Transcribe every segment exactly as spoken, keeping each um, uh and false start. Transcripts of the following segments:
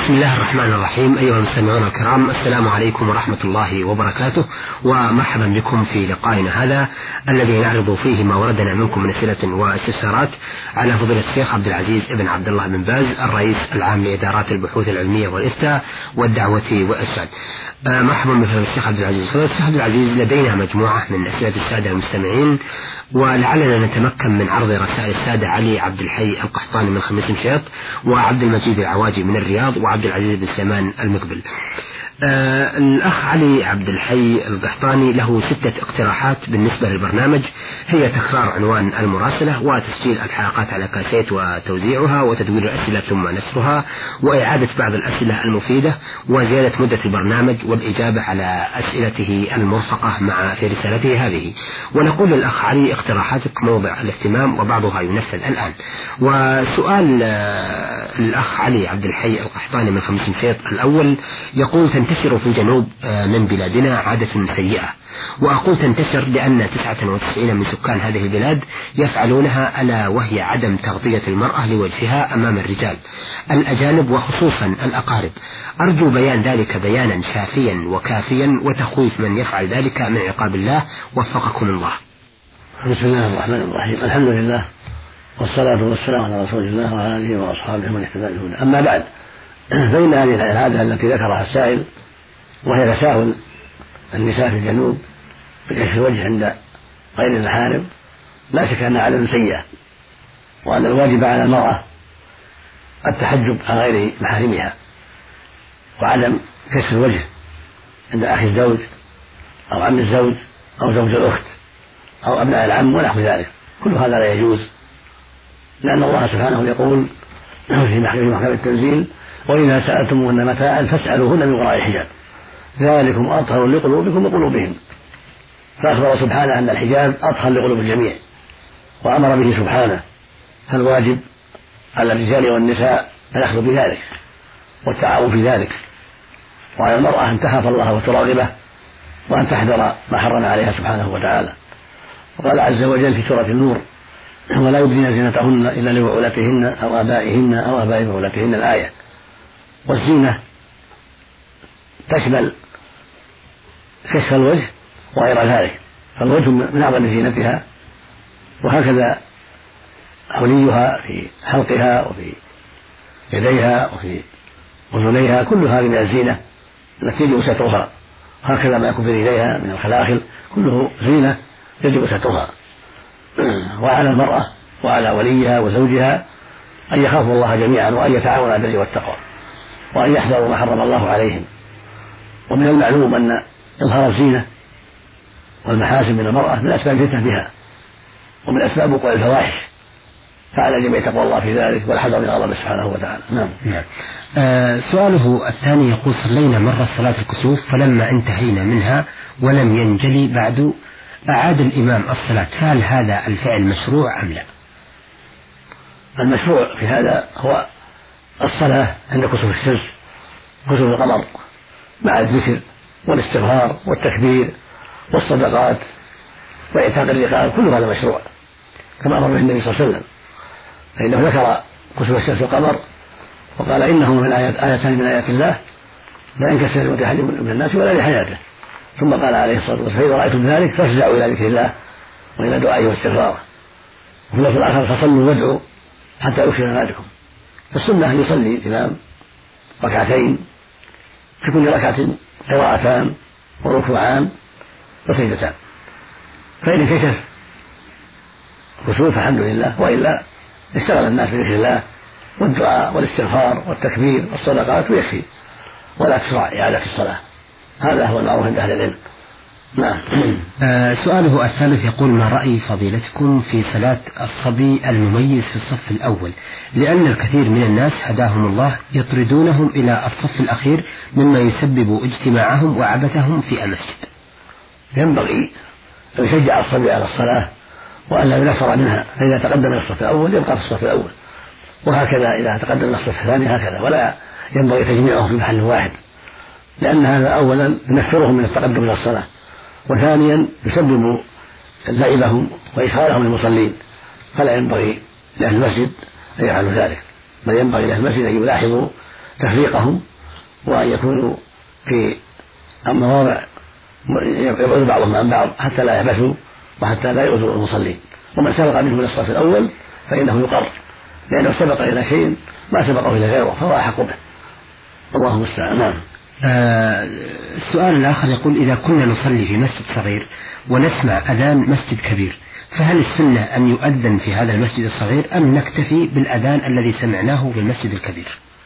بسم الله الرحمن الرحيم. أيها المستمعون الكرام، السلام عليكم ورحمة الله وبركاته، ومرحبا بكم في لقائنا هذا الذي نعرض فيه ما وردنا منكم من أسئلة واستفسارات على فضيلة الشيخ عبد العزيز ابن عبد الله بن باز، الرئيس العام لإدارات البحوث العلمية والإفتاء والدعوة والإرشاد. آه مرحبا بفضيلة الشيخ عبد العزيز. فضيلة الشيخ عبد العزيز، لدينا مجموعة من أسئلة السادة المستمعين، ولعلنا نتمكن من عرض رسائل السادة علي عبد الحي القحطاني من خميس مشيط، وعبد المجيد العواجي من الرياض، وعبد العزيز بن سلمان المقبل. آه الأخ علي عبد الحي القحطاني له ستة اقتراحات بالنسبة للبرنامج، هي تكرار عنوان المراسلة، وتسجيل الحلقات على كاسيت وتوزيعها، وتدوير الأسئلة ثم نشرها، وإعادة بعض الأسئلة المفيدة، وزيادة مدة البرنامج، والإجابة على أسئلته المرفقة مع في رسالته هذه. ونقول للأخ علي: اقتراحاتك موضع الاهتمام وبعضها ينفذ الآن. وسؤال آه الأخ علي عبد الحي القحطاني من خميس مشيط الأول يقول: تنتشر في جنوب من بلادنا عادة سيئة، وأقول تنتشر لأن تسعة وتسعين من سكان هذه البلاد يفعلونها، ألا وهي عدم تغطية المرأة لوجهها أمام الرجال الأجانب وخصوصا الأقارب. أرجو بيان ذلك بيانا شافيا وكافيا، وتخويف من يفعل ذلك من عقاب الله، وفقكم الله. بسم الله الرحمن الرحيم. الحمد لله، والصلاة والسلام على رسول الله وعلى آله وأصحابه من اهتدى بهداه. أما بعد، فإن هذه العادة التي ذكرها السائل، وهي تساهل النساء في الجنوب بكشف الوجه عند غير المحارم، لا شك أنها عادة سيئة، وأن الواجب على المرأة التحجب عن غير محارمها، وعدم كشف الوجه عند أخي الزوج أو عم الزوج أو زوج الأخت أو أبناء العم ونحو ذلك. كل هذا لا يجوز، لأن الله سبحانه يقول في محكمة التنزيل: وإذا سألتموهن متاعا فاسألوهن من وراء حجاب ذلكم أطهر لقلوبكم وقلوبهم. فأخبر سبحانه أن الحجاب أطهر لقلوب الجميع، وأمر به سبحانه، فالواجب على الرجال والنساء الأخذ بذلك والتعاون في ذلك، وعلى المرأة أن تخاف الله وتراقبه، وأن تحذر ما حرم عليها سبحانه وتعالى. وقال عز وجل في سورة النور: ولا يبدين زينتهن إلا لبعولتهن أو آبائهن أو آباء بعولتهن، الآية. والزينة تشمل كشف الوجه وغير ذلك، فالوجه من أعظم زينتها، وهكذا حليها في حلقها وفي يديها وفي أذنيها، كل هذه من الزينة التي يجب سترها، هكذا ما يكون في رجليها من الخلاخل كله زينة يجب سترها. وعلى المرأة وعلى وليها وزوجها أن يخافوا الله جميعا، وأن يتعاونوا على البر والتقوى، وأن يحذروا ما حرم الله عليهم. ومن المعلوم أن إظهار الزينة والمحاسن من المرأة من أسباب الفتنة بها، ومن أسباب وقوع الفواحش، فعلى الجميع تقوى الله في ذلك والحذر من الله سبحانه وتعالى. نعم. نعم. آه سؤاله الثاني يقول: صلينا مرة صلاة الكسوف، فلما انتهينا منها ولم ينجلي بعد أعاد الإمام الصلاة، هل هذا الفعل مشروع أم لا؟ المشروع في هذا هو الصلاة عند كسوف الشمس، كسوف القمر، مع الذكر والاستغفار والتكبير والصدقات وإعتاق الرقاب، كل هذا مشروع كما أمر به النبي صلى الله عليه وسلم، فإنه ذكر كسوف الشمس والقمر وقال: إنه من آيات آيتان من آيات الله لا ينكسر لموت أحد من الناس ولا لحياته. ثم قال عليه الصلاة والسلام: فإذا رأيتم ذلك فافزعوا إلى ذكر الله وإلى دعائه واستغفاره. وفي اللفظ الآخر: فصلوا وادعوا حتى يكشف ما بكم. فالسنة أن يصلي الإمام ركعتين، في كل ركعة قراءتان وركوعان وسجدتان، فإن كشف كسوف فالحمد لله، وإلا اشتغل الناس بذكر الله والدعاء والاستغفار والتكبير والصدقات ويكفي، ولا تشرع إعادة الصلاة. هذا هو المعروف عند أهل العلم. نعم. آه سؤاله الثالث يقول: ما رأي فضيلتكم في صلاة الصبي المميز في الصف الأول، لأن الكثير من الناس هداهم الله يطردونهم إلى الصف الأخير، مما يسبب اجتماعهم وعبثهم في المسجد؟ ينبغي أن يشجع الصبي على الصلاة وأن لا ينفر منها، فإذا تقدم إلى الصف الأول يبقى في الصف الأول، وهكذا إذا تقدم إلى الصف الثاني هكذا، ولا ينبغي تجميعهم في محل واحد، لأن هذا أولا ينفرهم من التقدم إلى الصلاة، وثانيا يسبب لعبهم وإشغالهم للمصلين، فلا ينبغي لأهل المسجد أن يفعلوا ذلك، بل ينبغي لأهل المسجد أن يلاحظوا تفريقهم وأن يكونوا في مواضع يبعد بعضهم عن بعض حتى لا يحبسوا وحتى لا يؤذوا المصلين. ومن سبق منهم إلى الصف الأول فإنه يقر لأنه سبق إلى شيء ما سبقه إلى غيره فهو أحق به. الله المستعان. نعم. آه السؤال الآخر يقول: إذا كنا نصلي في مسجد صغير ونسمع أذان مسجد كبير فهل السنة أن يؤذن في هذا المسجد الصغير أم نكتفي بالأذان الذي سمعناه في المسجد الكبير؟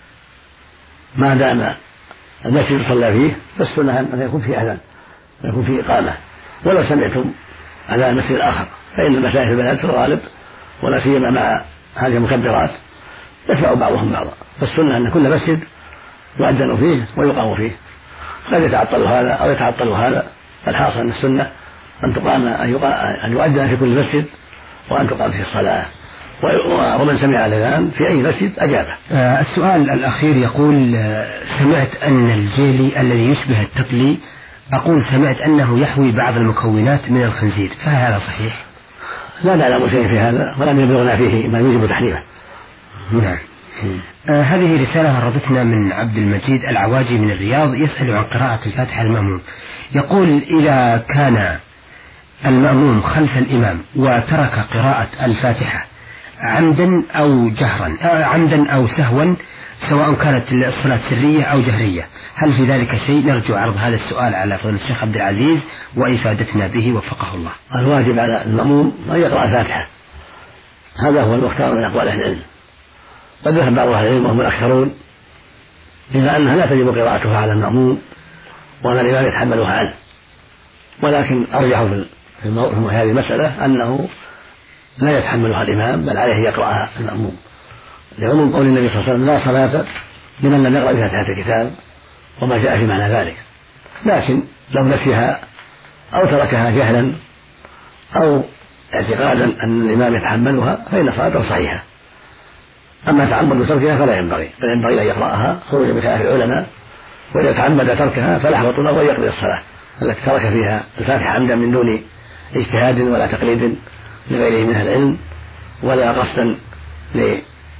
ما دام المسجد صلى فيه فالسنة أن يكون فيه أذان يكون فيه إقامة. ولو سمعتم أذان المسجد الآخر فإن المشايخ البلد في الغالب ولا سيما مع هذه المكبرات يسمع بعضهم بعضا، فالسنة أن كل مسجد يؤذن فيه ويقام فيه، قد يتعطل هذا أو يتعطل هذا. الحاصل أن السنة أن تقام أن يؤذن في كل مسجد وأن تقام فيه الصلاة، ومن سمع الأذان في أي مسجد أجابه. آه السؤال الأخير يقول: آه سمعت أن الجيلي الذي يشبه التقلي أقول سمعت أنه يحوي بعض المكونات من الخنزير، فهل هذا صحيح؟ لا نعلم شيء في هذا ولم يبلغنا فيه ما يوجب تحريمه. نعم. آه هذه رسالة وردتنا من عبد المجيد العواجي من الرياض، يسأل عن قراءة الفاتحة المأموم. يقول: إذا كان المأموم خلف الإمام وترك قراءة الفاتحة عمدا أو جهرا آه عمدا أو سهوا سواء كانت الصلاة سرية أو جهرية، هل في ذلك شيء؟ نرجو عرض هذا السؤال على فضيلة الشيخ عبد العزيز وإفادتنا به وفقه الله. الواجب على المأموم أن يقرأ الفاتحة، هذا هو المختار من أقوال أهل العلم. قد ذهب بعض أهل العلم وهم الأكثرون إلى أنها لا تجب قراءتها على المأموم وأن الإمام يتحملها عنه، ولكن أرجح في هذه المسألة أنه لا يتحملها الإمام بل عليه يقرأها المأموم، لعموم قول النبي صلى الله عليه وسلم: لا صلاة لمن لم يقرأ بفاتحة الكتاب، وما جاء في معنى ذلك. لكن لو نسيها أو تركها جهلا أو اعتقادا أن الإمام يتحملها فإن صلاته صحيحة. أما تعمد تركها فلا ينبغي، بل ينبغي أن يقرأها خروجا بخلاف العلماء، وإذا تعمد تركها فالأحوط له أن يقضي الصلاة التي ترك فيها الفاتحة عمدا من دون اجتهاد ولا تقليد لغيره من العلم ولا قصدا ل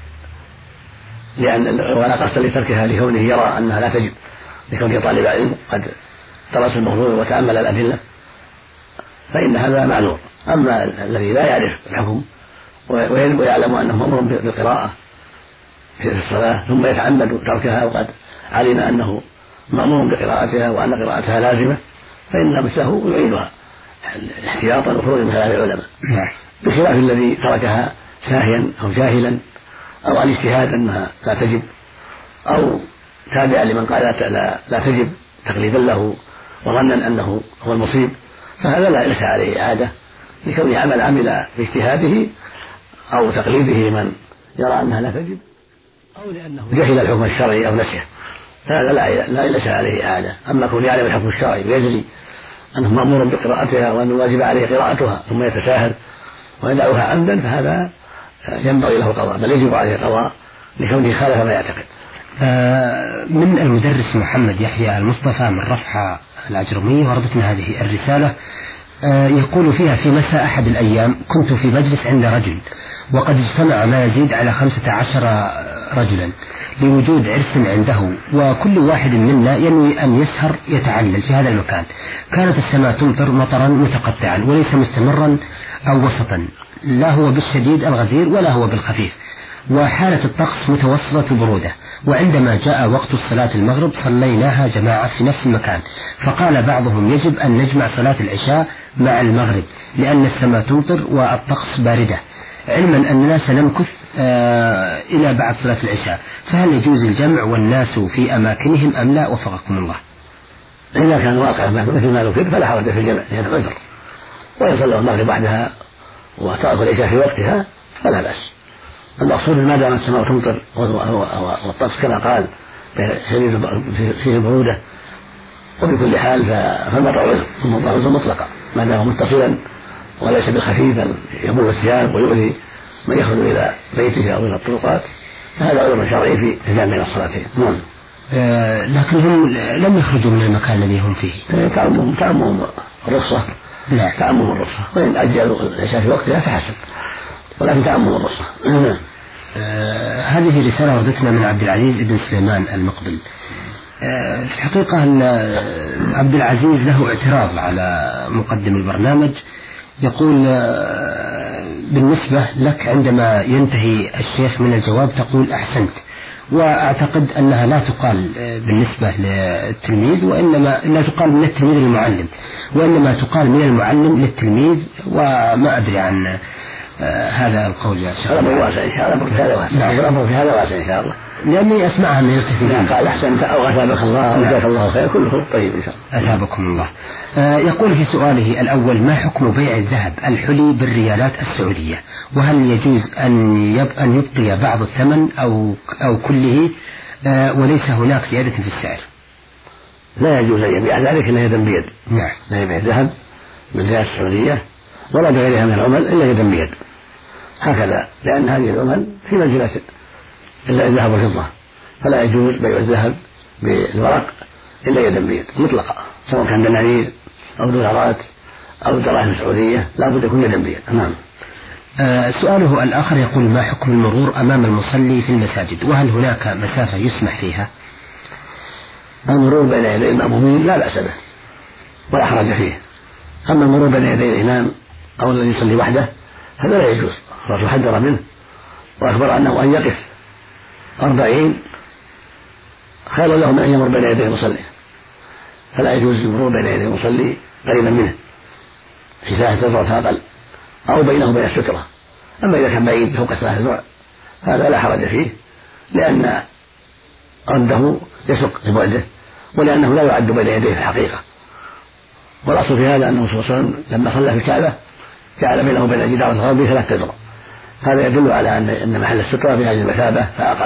لأن ولا قصدا لتركها لكونه يرى أنها لا تجب، لكونه طالب علم قد درس الموضوع وتأمل الأدلة، فإن هذا معذور. أما الذي لا يعرف الحكم ويعلم أنه مأمور بالقراءة في الصلاة ثم يتعمد تركها وقد علم أنه مأمور بقراءتها وأن قراءتها لازمة فإن مثله يعيدها احتياطا وخروجا من خلاف العلماء، بخلاف الذي تركها ساهيا أو جاهلا أو عن اجتهاد أنها لا تجب أو تابعا لمن قال لا, لا تجب تقليدا له وظنا أنه هو المصيب، فهذا لا ليس عليه إعادة لكونه عمل عمل باجتهاده أو تقليده من يرى أنها لا تجب أو لأنه جهل الحكم الشرعي أو نسيه، فهذا لا, لا ليس عليه إعادة. أما كون يعلم الحكم الشرعي ويدري أنه مأمور بقراءتها وأن واجب عليه قراءتها ثم يتساهل ويدعوها عمدا فهذا ينبغي له القضاء، بل يجب عليه القضاء لكونه خالف ما يعتقد. آه من المدرس محمد يحيى المصطفى من رفح العجرمية وردتنا هذه الرسالة، آه يقول فيها: في مساء أحد الأيام كنت في مجلس عند رجل وقد اجتمع ما يزيد على خمسة عشر رجلا لوجود عرس عنده، وكل واحد منا ينوي أن يسهر يتعلل في هذا المكان. كانت السماء تمطر مطرا متقطعا وليس مستمرا أو وسطا، لا هو بالشديد الغزير ولا هو بالخفيف، وحالة الطقس متوسطة البرودة. وعندما جاء وقت الصلاة المغرب صليناها جماعة في نفس المكان، فقال بعضهم: يجب أن نجمع صلاة العشاء مع المغرب لأن السماء تمطر والطقس باردة، علما أننا سنمكث آه إلى بعد صلاة العشاء، فهل يجوز الجمع والناس في أماكنهم أم لا؟ وفقكم الله. إذا كان واقع مثل ما ذكر فلا حرج في الجمع لأن عذر، ويصلى المغرب بعدها وترك العشاء في وقتها فلا بأس. المقصود ما دام السماء تمطر والطقس كما قال شديد فيه البرودة، وبكل حال فالمطر عذر، المطر عذر مطلقا ما دام متصلا وليس بالخفيف بل يبل الثياب ويؤذي من يخرج إلى بيته أو إلى الطرقات، فهذا عذر شرعي في الجمع بين الصلاتين. نعم. آه لكنهم لم يخرجوا من المكان الذي هم فيه. تعمهم تعمهم الرخصة. لا تعمهم الرخصة، وإن أجلوا العشاء في وقتها فحسن، ولكن تعمهم الرخصة. آه هذه رسالة وردتنا من عبد العزيز بن سليمان المقبل. آه في الحقيقة عبد العزيز له اعتراض على مقدم البرنامج، يقول آه بالنسبة لك عندما ينتهي الشيخ من الجواب تقول أحسنت، وأعتقد أنها لا تقال بالنسبة للتلميذ، وإنما لا تقال من التلميذ للمعلم، وإنما تقال من المعلم للتلميذ. وما أدري عن آه هذا القول يا شيخ. الأمر واسع إن شاء الله، هذا واسع، الأمر في هذا واسع إن شاء الله، لأني أسمعها من الكثيرين. قال أحسنت أو أثابك الله أو جزاك الله خير، كله طيب إن شاء الله. أثابكم الله. آه يقول في سؤاله الأول: ما حكم بيع الذهب الحلي بالريالات السعودية؟ وهل يجوز أن يب أن يبقي بعض الثمن أو أو كله آه وليس هناك زيادة في السعر؟ لا يجوز أن يبيع ذلك إلا يدا بيد. نعم. لا يبيع الذهب بالريالات السعودية ولا بغيرها من العمل إلا يدا بيد، هكذا، لأن هذه العمل في منزلة الذهب والفضة، فلا يجوز بيع الذهب بالورق إلا يدا بيد مطلقا، سواء كان دنانير أو دولارات أو دراهم سعودية، لا بد يكون يدا بيد. نعم. آه سؤاله الآخر يقول: ما حكم المرور أمام المصلي في المساجد؟ وهل هناك مسافة يسمح فيها؟ المرور بين يدي المأمومين لا بأس به ولا حرج فيه، أما المرور بين يدي الإمام أو الذي يصلي وحده هذا لا يجوز، الرسول حذر منه وأخبر أنه أن يقف أربعين خير له من أن يمر بين يدي المصلي، فلا يجوز المرور بين يدي المصلي قريبا منه في ساعة ذرة أقل أو بينه وبين السترة. أما إذا كان بعيد فوق ثلاثة ذرع هذا لا حرج فيه، لأن رده يسق لبعده، ولأنه لا يعد بين يديه في الحقيقة. والأصل في هذا أنه صلى الله عليه وسلم لما صلى في الكعبة جعل بينه وبين الجدار الغربي ثلاثة ذرع، هذا يدل على أن محل السترة في هذه المثابة فأقل،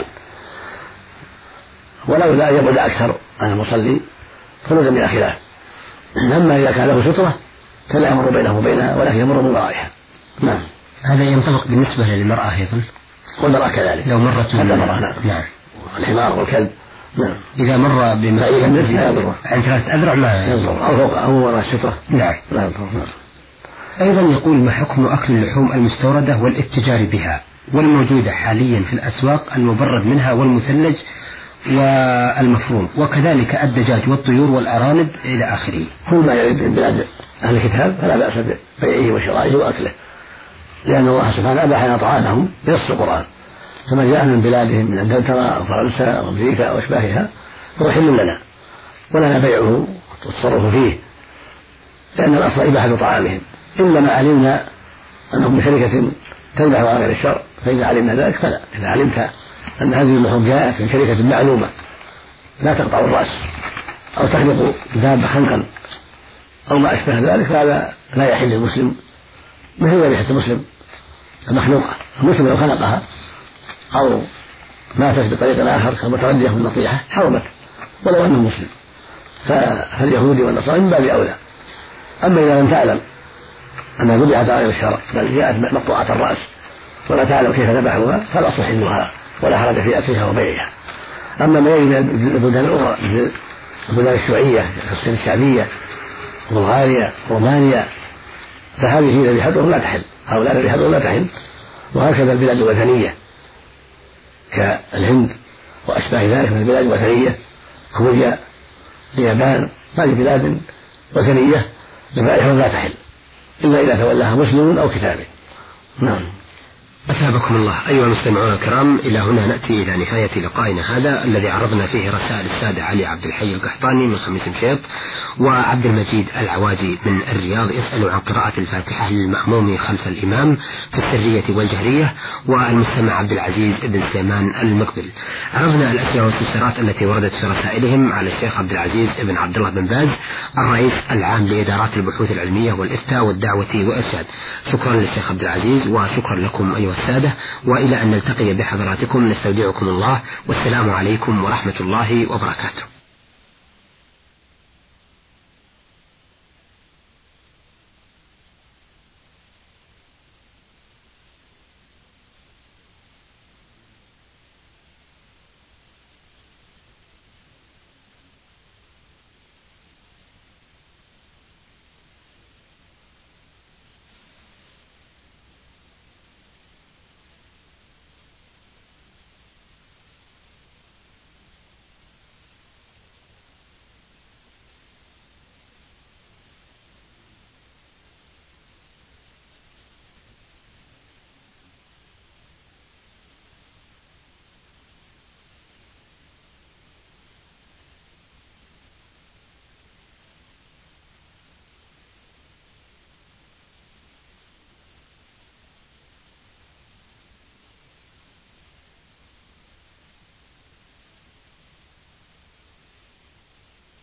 ولولا أن يبعد أكثر عن المصلي خروجا من الخلاف. أما إذا كان له سترة فلا يمر بينه وبينها ولكن يمر من ورائها. نعم. هذا ينطبق بالنسبة للمرأة أيضا؟ والمرأة كذلك لو مرت من المرأة. نعم. نعم. الحمار والكلب. نعم. إذا مر بمثل عن ثلاثة أذرع ما يضر، أو فوق أو وراء السترة. نعم. نعم. أيضا يقول: ما حكم أكل اللحوم المستوردة والاتجار بها والموجودة حاليا في الأسواق، المبرد منها والمثلج والمفروم، وكذلك الدجاج والطيور والأرانب إلى آخره؟ كل ما يريد من بلاد أهل الكتاب فلا بأس ببيعه وشرائه وأكله، لأن الله سبحانه أباح لنا طعامهم بنص القرآن، فما جاء من بلادهم من انجلترا أو فرنسا أو أمريكا أو أشباهها فهو حل لنا ولنا بيعه والتصرف فيه، لأن الأصل إباحة طعامهم، إلا ما علمنا أنهم من شركة تنبح على غير الشرع، فإذا علمنا ذلك فلا. إذا علمت أن هذه اللحوم جاءت من شركة معلومة لا تقطع الرأس أو تخلق دابة خنقا أو ما أشبه ذلك فهذا لا يحل للمسلم، مثل ذبيحة المسلم المخلوقة، المسلم لو خلقها أو ماتت بطريق آخر كمتردية من النطيحة حرمت ولو أنه مسلم، فاليهودي والنصارى من باب أولى. أما إذا لم تعلم أنها ذبحت على غير الشرع بل جاءت مقطوعة الرأس ولا تعلم كيف ذبحوها فالأصل حلها ولا حرج في أكلها وبيعها. أما ما يجي من البلدان الأخرى مثل البلدان الشيوعية كالصين الشعبية بلغاريا رومانيا فهذه ذبيحتهم لا تحل، هؤلاء ذبيحتهم لا تحل. وهكذا البلاد الوثنية كالهند وأشباه ذلك من البلاد الوثنية كوريا اليابان، هذه بلاد وثنية ذبائحهم لا تحل إلا إذا تولاها مسلم أو كتابي. نعم. أثابكم الله. أيها المستمعون الكرام، إلى هنا نأتي إلى نهاية لقائنا هذا الذي عرضنا فيه رسائل السادة علي عبد الحي القحطاني من خميس مشيط وعبد المجيد العواجي من الرياض يسأل عن قراءة الفاتحة للمأموم خلف الإمام في السرية والجهرية، والمستمع عبد العزيز بن سليمان المقبل. عرضنا الأسئلة والاستفسارات التي وردت في رسائلهم على الشيخ عبد العزيز بن عبد الله بن باز الرئيس العام لإدارات البحوث العلمية والإفتاء والدعوة والإرشاد. شكرا للشيخ عبد العزيز وشكرا لكم أيها السادة، وإلى أن نلتقي بحضراتكم نستودعكم الله، والسلام عليكم ورحمة الله وبركاته.